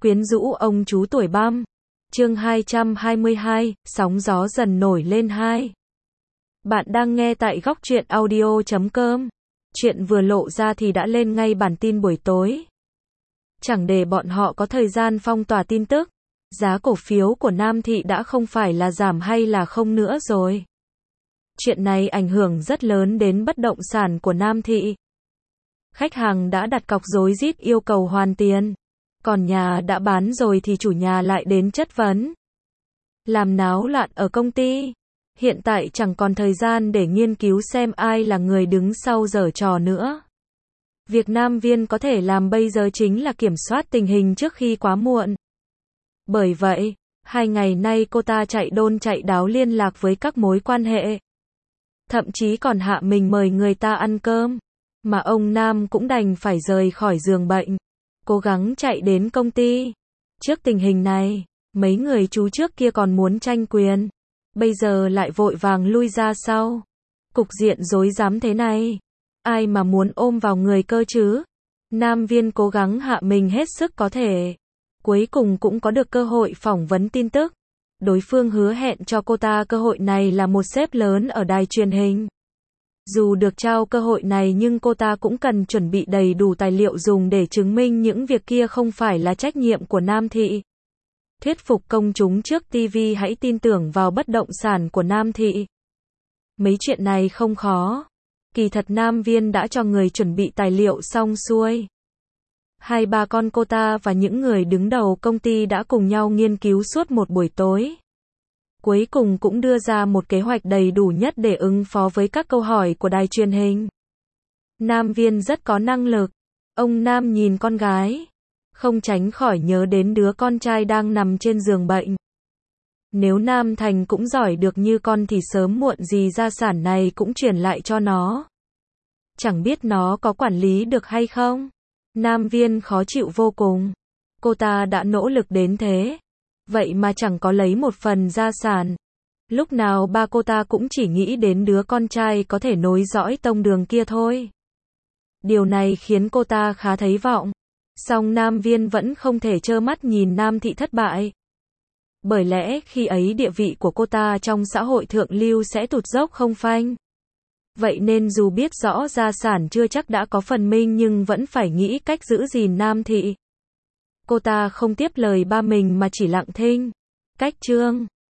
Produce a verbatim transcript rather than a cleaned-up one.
Quyến rũ ông chú tuổi băm. Chương hai trăm hai mươi hai, sóng gió dần nổi lên hai. Bạn đang nghe tại góc truyện audio chấm com. Chuyện vừa lộ ra thì đã lên ngay bản tin buổi tối. Chẳng để bọn họ có thời gian phong tỏa tin tức, giá cổ phiếu của Nam Thị đã không phải là giảm hay là không nữa rồi. Chuyện này ảnh hưởng rất lớn đến bất động sản của Nam Thị. Khách hàng đã đặt cọc rối rít yêu cầu hoàn tiền. Còn nhà đã bán rồi thì chủ nhà lại đến chất vấn. Làm náo loạn ở công ty. Hiện tại chẳng còn thời gian để nghiên cứu xem ai là người đứng sau giở trò nữa. Việc Nam Viên có thể làm bây giờ chính là kiểm soát tình hình trước khi quá muộn. Bởi vậy, hai ngày nay cô ta chạy đôn chạy đáo liên lạc với các mối quan hệ. Thậm chí còn hạ mình mời người ta ăn cơm. Mà ông Nam cũng đành phải rời khỏi giường bệnh, cố gắng chạy đến công ty. Trước tình hình này, mấy người chú trước kia còn muốn tranh quyền, bây giờ lại vội vàng lui ra sau. Cục diện rối rắm thế này, ai mà muốn ôm vào người cơ chứ? Nam Viên cố gắng hạ mình hết sức có thể. Cuối cùng cũng có được cơ hội phỏng vấn tin tức. Đối phương hứa hẹn cho cô ta cơ hội này là một sếp lớn ở đài truyền hình. Dù được trao cơ hội này nhưng cô ta cũng cần chuẩn bị đầy đủ tài liệu dùng để chứng minh những việc kia không phải là trách nhiệm của Nam Thị. Thuyết phục công chúng trước ti vi hãy tin tưởng vào bất động sản của Nam Thị. Mấy chuyện này không khó. Kỳ thật Nam Viên đã cho người chuẩn bị tài liệu xong xuôi. Hai ba con cô ta và những người đứng đầu công ty đã cùng nhau nghiên cứu suốt một buổi tối. Cuối cùng cũng đưa ra một kế hoạch đầy đủ nhất để ứng phó với các câu hỏi của đài truyền hình. Nam Viên rất có năng lực. Ông Nam nhìn con gái, không tránh khỏi nhớ đến đứa con trai đang nằm trên giường bệnh. Nếu Nam Thành cũng giỏi được như con thì sớm muộn gì gia sản này cũng chuyển lại cho nó. Chẳng biết nó có quản lý được hay không? Nam Viên khó chịu vô cùng. Cô ta đã nỗ lực đến thế, vậy mà chẳng có lấy một phần gia sản. Lúc nào ba cô ta cũng chỉ nghĩ đến đứa con trai có thể nối dõi tông đường kia thôi. Điều này khiến cô ta khá thấy vọng. Song Nam Viên vẫn không thể trơ mắt nhìn Nam Thị thất bại. Bởi lẽ khi ấy địa vị của cô ta trong xã hội thượng lưu sẽ tụt dốc không phanh. Vậy nên dù biết rõ gia sản chưa chắc đã có phần minh nhưng vẫn phải nghĩ cách giữ gìn Nam Thị. Cô ta không tiếp lời ba mình mà chỉ lặng thinh. Cách chương